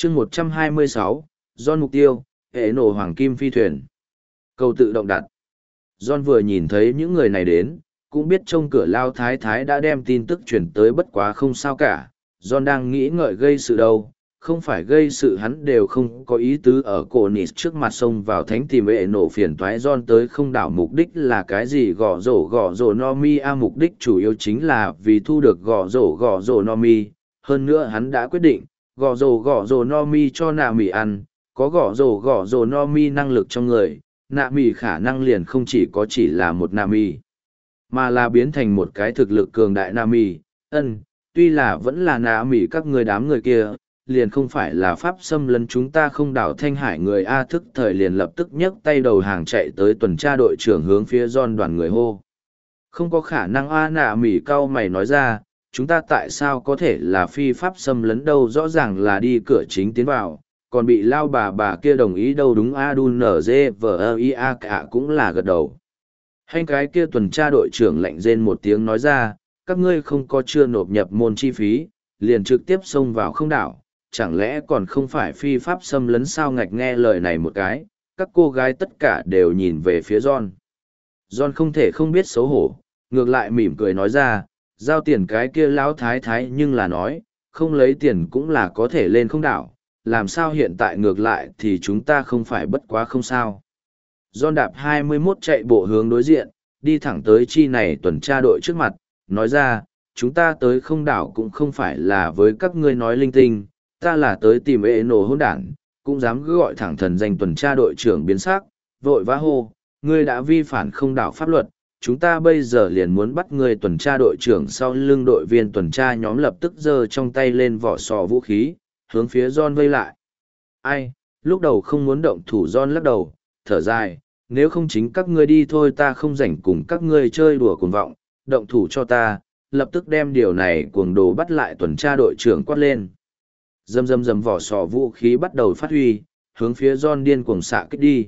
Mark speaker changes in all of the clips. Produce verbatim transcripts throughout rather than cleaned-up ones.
Speaker 1: chương một trăm hai mươi sáu, John mục tiêu, hệ nổ hoàng kim phi thuyền. Câu tự động đặt. John vừa nhìn thấy những người này đến, cũng biết trông cửa lao thái thái đã đem tin tức chuyển tới bất quá không sao cả. John đang nghĩ ngợi gây sự đâu, không phải gây sự hắn đều không có ý tứ ở cổ nịt trước mặt sông vào thánh tìm hệ nổ phiền toái. John tới không đảo mục đích là cái gì, gõ rổ gõ rổ no mi a, mục đích chủ yếu chính là vì thu được gõ rổ gõ rổ no mi. Hơn nữa hắn đã quyết định, gõ rổ gõ rổ no mi cho nạ mì ăn, có gõ rổ gõ rổ no mi năng lực trong người, nạ mì khả năng liền không chỉ có chỉ là một nạ mì, mà là biến thành một cái thực lực cường đại nạ mì. Ân, tuy là vẫn là nạ mì các người đám người kia, liền không phải là pháp xâm lấn chúng ta không đảo Thanh Hải người A. Thức thời liền lập tức nhấc tay đầu hàng chạy tới tuần tra đội trưởng hướng phía John đoàn người hô. Không có khả năng A. Nạ mỉ cau mày nói ra, chúng ta tại sao có thể là phi pháp xâm lấn đâu, rõ ràng là đi cửa chính tiến vào, còn bị lao bà bà kia đồng ý đâu. Đúng A. Đun nở dê vờ i a cả cũng là gật đầu. Hay cái kia tuần tra đội trưởng lạnh rên một tiếng nói ra, các ngươi không có chưa nộp nhập môn chi phí, liền trực tiếp xông vào không đảo, chẳng lẽ còn không phải phi pháp xâm lấn sao? Ngạch nghe lời này một cái, các cô gái tất cả đều nhìn về phía John. John không thể không biết xấu hổ, ngược lại mỉm cười nói ra, giao tiền cái kia lão thái thái nhưng là nói, không lấy tiền cũng là có thể lên không đảo, làm sao hiện tại ngược lại thì chúng ta không phải bất quá không sao. John đạp hai mươi mốt chạy bộ hướng đối diện, đi thẳng tới chi này tuần tra đội trước mặt, nói ra, chúng ta tới không đảo cũng không phải là với các ngươi nói linh tinh, ta là tới tìm ệ nổ hỗn đản, cũng dám cứ gọi thẳng thần danh tuần tra đội trưởng biến sắc, vội vã hô, ngươi đã vi phản không đảo pháp luật, chúng ta bây giờ liền muốn bắt ngươi. Tuần tra đội trưởng sau lưng đội viên tuần tra nhóm lập tức giơ trong tay lên vỏ sò vũ khí, hướng phía John vây lại. Ai, lúc đầu không muốn động thủ. John lắc đầu, thở dài, nếu không chính các ngươi đi thôi, ta không rảnh cùng các ngươi chơi đùa cuồng vọng, động thủ cho ta, lập tức đem điều này cuồng đồ bắt lại. Tuần tra đội trưởng quát lên. Dầm dầm dầm vỏ sò vũ khí bắt đầu phát huy, hướng phía John điên cuồng xạ kích đi.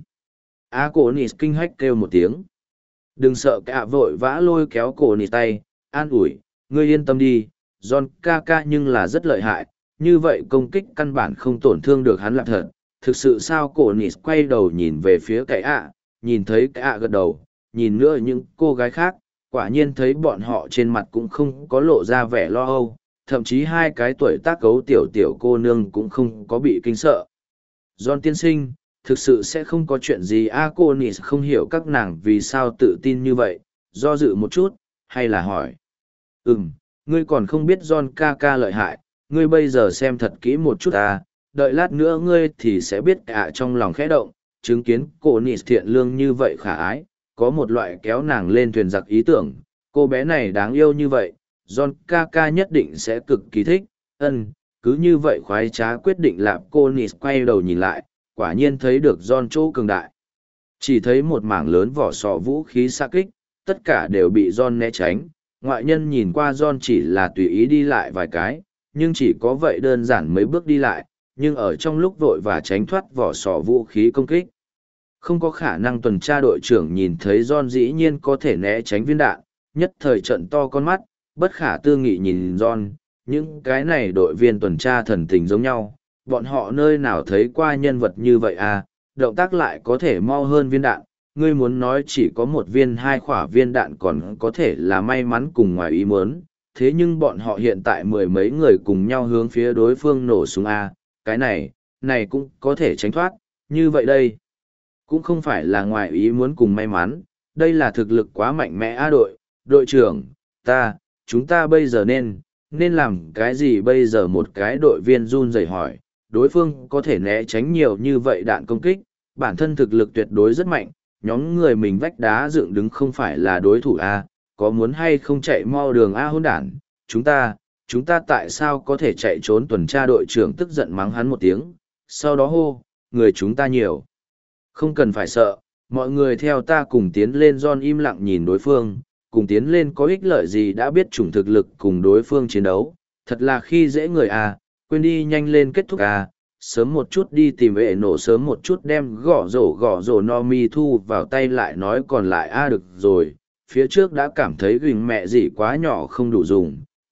Speaker 1: A cổ nịt kinh hách kêu một tiếng. Đừng sợ, cả vội vã lôi kéo cổ nịt tay, an ủi, ngươi yên tâm đi, John ca ca nhưng là rất lợi hại, như vậy công kích căn bản không tổn thương được hắn là thật. Thực sự sao? Cổ nịt quay đầu nhìn về phía cái ạ, nhìn thấy cái ạ gật đầu, nhìn nữa những cô gái khác, quả nhiên thấy bọn họ trên mặt cũng không có lộ ra vẻ lo âu. Thậm chí hai cái tuổi tác cấu tiểu tiểu cô nương cũng không có bị kinh sợ. John tiên sinh, thực sự sẽ không có chuyện gì. A cô Nis không hiểu các nàng vì sao tự tin như vậy, do dự một chút, hay là hỏi. Ừm, ngươi còn không biết John ca ca lợi hại, ngươi bây giờ xem thật kỹ một chút à, đợi lát nữa ngươi thì sẽ biết. À, trong lòng khẽ động, chứng kiến cô Nis thiện lương như vậy khả ái, có một loại kéo nàng lên thuyền giặc ý tưởng, cô bé này đáng yêu như vậy. John ca ca nhất định sẽ cực kỳ thích. Ân, cứ như vậy khoái trá quyết định. Lạp cô Nis quay đầu nhìn lại, quả nhiên thấy được John chỗ cường đại. Chỉ thấy một mảng lớn vỏ sò vũ khí xạ kích, tất cả đều bị John né tránh. Ngoại nhân nhìn qua John chỉ là tùy ý đi lại vài cái, nhưng chỉ có vậy đơn giản mấy bước đi lại, nhưng ở trong lúc vội và tránh thoát vỏ sò vũ khí công kích. Không có khả năng. Tuần tra đội trưởng nhìn thấy John dĩ nhiên có thể né tránh viên đạn, nhất thời trận to con mắt, bất khả tư nghị nhìn John. Những cái này đội viên tuần tra thần tình giống nhau, bọn họ nơi nào thấy qua nhân vật như vậy à, động tác lại có thể mau hơn viên đạn. Ngươi muốn nói chỉ có một viên hai khỏa viên đạn còn có thể là may mắn cùng ngoài ý muốn, thế nhưng bọn họ hiện tại mười mấy người cùng nhau hướng phía đối phương nổ súng a, cái này, này cũng có thể tránh thoát, như vậy đây cũng không phải là ngoài ý muốn cùng may mắn, đây là thực lực quá mạnh mẽ a. Đội, đội trưởng, ta, chúng ta bây giờ nên, nên làm cái gì bây giờ? Một cái đội viên run rẩy hỏi, đối phương có thể né tránh nhiều như vậy đạn công kích, bản thân thực lực tuyệt đối rất mạnh, nhóm người mình vách đá dựng đứng không phải là đối thủ a, có muốn hay không chạy mau đường a hỗn đản, chúng ta, chúng ta tại sao có thể chạy trốn? Tuần tra đội trưởng tức giận mắng hắn một tiếng, sau đó hô, người chúng ta nhiều, không cần phải sợ, mọi người theo ta cùng tiến lên. John im lặng nhìn đối phương, cùng tiến lên có ích lợi gì, đã biết chủng thực lực cùng đối phương chiến đấu, thật là khi dễ người à, quên đi, nhanh lên kết thúc à, sớm một chút đi tìm vệ nổ, sớm một chút đem gõ rổ gõ rổ no mi thu vào tay lại nói còn lại a. À, được rồi, phía trước đã cảm thấy gừng mẹ gì quá nhỏ không đủ dùng,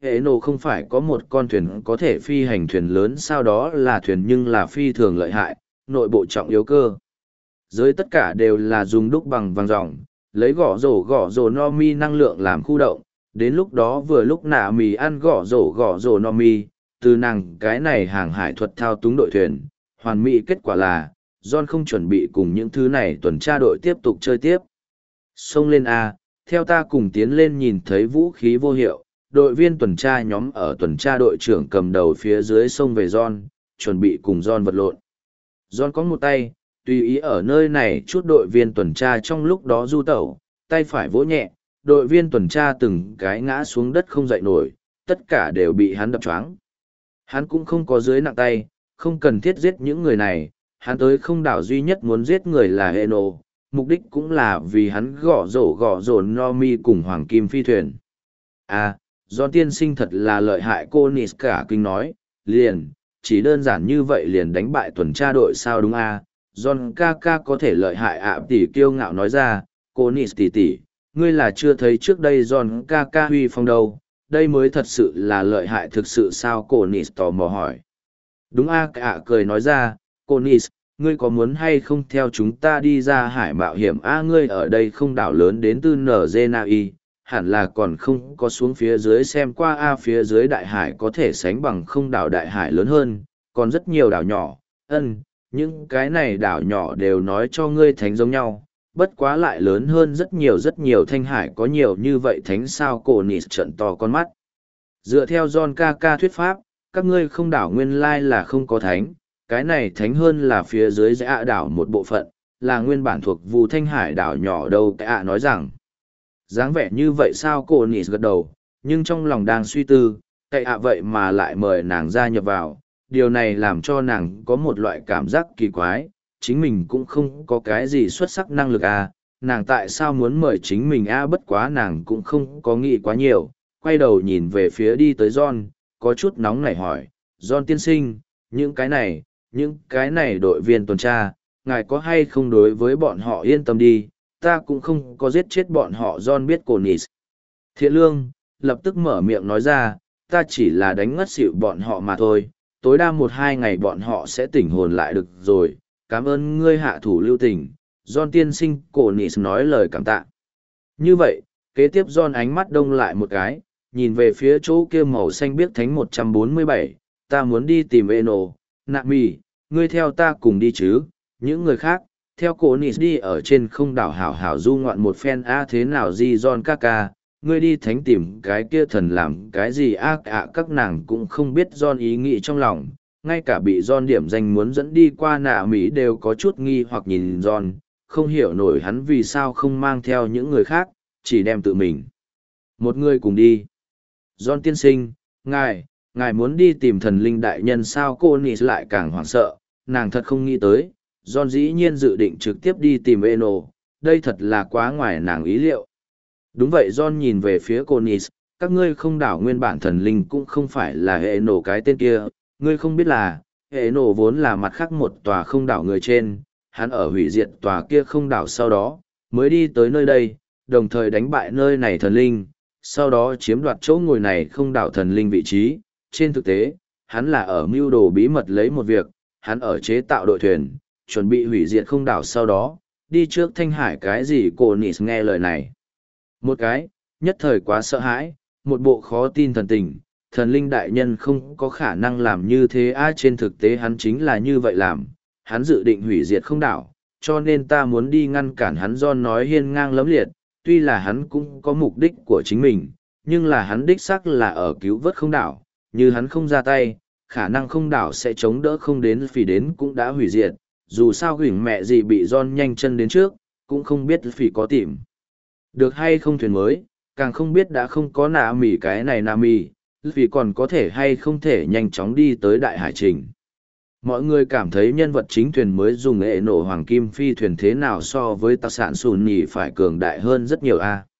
Speaker 1: hệ nổ không phải có một con thuyền có thể phi hành thuyền lớn sao đó là thuyền nhưng là phi thường lợi hại, nội bộ trọng yếu cơ. Giới tất cả đều là dùng đúc bằng vàng ròng, lấy gõ rổ gõ rổ no mi năng lượng làm khu động, đến lúc đó vừa lúc nạ mì ăn gõ rổ gõ rổ no mi, từ nàng cái này hàng hải thuật thao túng đội thuyền, hoàn mỹ kết quả là, John không chuẩn bị cùng những thứ này tuần tra đội tiếp tục chơi tiếp. Xông lên A, theo ta cùng tiến lên nhìn thấy vũ khí vô hiệu, đội viên tuần tra nhóm ở tuần tra đội trưởng cầm đầu phía dưới sông về John, chuẩn bị cùng John vật lộn. John có một tay, tùy ý ở nơi này chút đội viên tuần tra trong lúc đó du tẩu, tay phải vỗ nhẹ, đội viên tuần tra từng cái ngã xuống đất không dậy nổi, tất cả đều bị hắn đập choáng. Hắn cũng không có dưới nặng tay, không cần thiết giết những người này, hắn tới không đảo duy nhất muốn giết người là Eno, mục đích cũng là vì hắn gõ rổ gõ rổ no mi cùng hoàng kim phi thuyền. À, do tiên sinh thật là lợi hại, cô Nis cả kinh nói, liền, chỉ đơn giản như vậy liền đánh bại tuần tra đội sao đúng à, John ca ca có thể lợi hại ạ tỷ kiêu ngạo nói ra, cô Nis tỷ tỷ, ngươi là chưa thấy trước đây John ca ca huy phong đâu, đây mới thật sự là lợi hại thực sự sao, cô Nis tò mò hỏi. Đúng a cả cười nói ra, cô Nis, ngươi có muốn hay không theo chúng ta đi ra hải mạo hiểm a ngươi ở đây không đảo lớn đến từ nở dê na y, hẳn là còn không có xuống phía dưới xem qua a phía dưới đại hải có thể sánh bằng không đảo đại hải lớn hơn, còn rất nhiều đảo nhỏ, ân, những cái này đảo nhỏ đều nói cho ngươi thánh giống nhau, bất quá lại lớn hơn rất nhiều rất nhiều thanh hải có nhiều như vậy thánh sao cổ nịt trận to con mắt. Dựa theo John ca ca thuyết pháp, các ngươi không đảo nguyên lai là không có thánh, cái này thánh hơn là phía dưới dã đảo một bộ phận, là nguyên bản thuộc Vu Thanh Hải đảo nhỏ đâu cái ạ nói rằng. Dáng vẻ như vậy sao cô nịt gật đầu, nhưng trong lòng đang suy tư, cái ạ vậy mà lại mời nàng gia nhập vào, điều này làm cho nàng có một loại cảm giác kỳ quái, chính mình cũng không có cái gì xuất sắc năng lực à, nàng tại sao muốn mời chính mình a bất quá nàng cũng không có nghĩ quá nhiều, quay đầu nhìn về phía đi tới John, có chút nóng nảy hỏi, John tiên sinh, những cái này, những cái này đội viên tuần tra, ngài có hay không đối với bọn họ yên tâm đi, ta cũng không có giết chết bọn họ. John biết cô Nis thiện lương, lập tức mở miệng nói ra, ta chỉ là đánh ngất xỉu bọn họ mà thôi, tối đa một hai ngày bọn họ sẽ tỉnh hồn lại được rồi, cảm ơn ngươi hạ thủ lưu tình. John tiên sinh, cô Nis nói lời cảm tạ. Như vậy, kế tiếp John ánh mắt đông lại một cái, nhìn về phía chỗ kia màu xanh biếc thánh một trăm bốn mươi bảy, ta muốn đi tìm Eno, Nami, ngươi theo ta cùng đi chứ, những người khác, theo cổ Nis đi ở trên không đảo hảo hảo du ngoạn một phen a thế nào gì John Kaka, ngươi đi thánh tìm cái kia thần làm cái gì a à, các nàng cũng không biết John ý nghĩ trong lòng, ngay cả bị John điểm danh muốn dẫn đi qua nạ Mỹ đều có chút nghi hoặc nhìn John, không hiểu nổi hắn vì sao không mang theo những người khác, chỉ đem tự mình. Một người cùng đi. John tiên sinh, ngài, ngài muốn đi tìm thần linh đại nhân sao cô Nis lại càng hoảng sợ, nàng thật không nghĩ tới, John dĩ nhiên dự định trực tiếp đi tìm Eno, đây thật là quá ngoài nàng ý liệu. Đúng vậy John nhìn về phía cô Nis, các ngươi không đảo nguyên bản thần linh cũng không phải là Eno cái tên kia, ngươi không biết là, Eno vốn là mặt khác một tòa không đảo người trên, hắn ở hủy diệt tòa kia không đảo sau đó, mới đi tới nơi đây, đồng thời đánh bại nơi này thần linh, sau đó chiếm đoạt chỗ ngồi này không đảo thần linh vị trí. Trên thực tế, hắn là ở mưu đồ bí mật lấy một việc, hắn ở chế tạo đội thuyền, chuẩn bị hủy diệt không đảo sau đó, đi trước Thanh Hải cái gì cô Nis nghe lời này. Một cái, nhất thời quá sợ hãi, một bộ khó tin thần tình, thần linh đại nhân không có khả năng làm như thế ai trên thực tế hắn chính là như vậy làm, hắn dự định hủy diệt không đảo, cho nên ta muốn đi ngăn cản hắn. John nói hiên ngang lẫm liệt, tuy là hắn cũng có mục đích của chính mình, nhưng là hắn đích xác là ở cứu vớt không đảo, như hắn không ra tay, khả năng không đảo sẽ chống đỡ không đến phỉ đến cũng đã hủy diệt, dù sao gửng mẹ gì bị John nhanh chân đến trước, cũng không biết phỉ có tìm được hay không thuyền mới, càng không biết đã không có nạ mỉ cái này nạ mỉ, vì còn có thể hay không thể nhanh chóng đi tới đại hải trình. Mọi người cảm thấy nhân vật chính thuyền mới dùng hệ nổ hoàng kim phi thuyền thế nào so với tác sản sùn nhì phải cường đại hơn rất nhiều a.